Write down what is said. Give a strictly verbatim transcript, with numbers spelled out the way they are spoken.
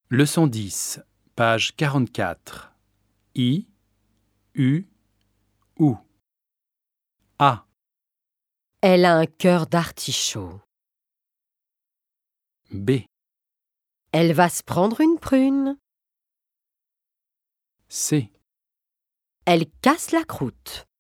Leçon dix, page quarante-quatre. I, U, ou. A. Elle a un cœur d'artichaut. B. Elle va se prendre une prune. C. Elle casse la croûte.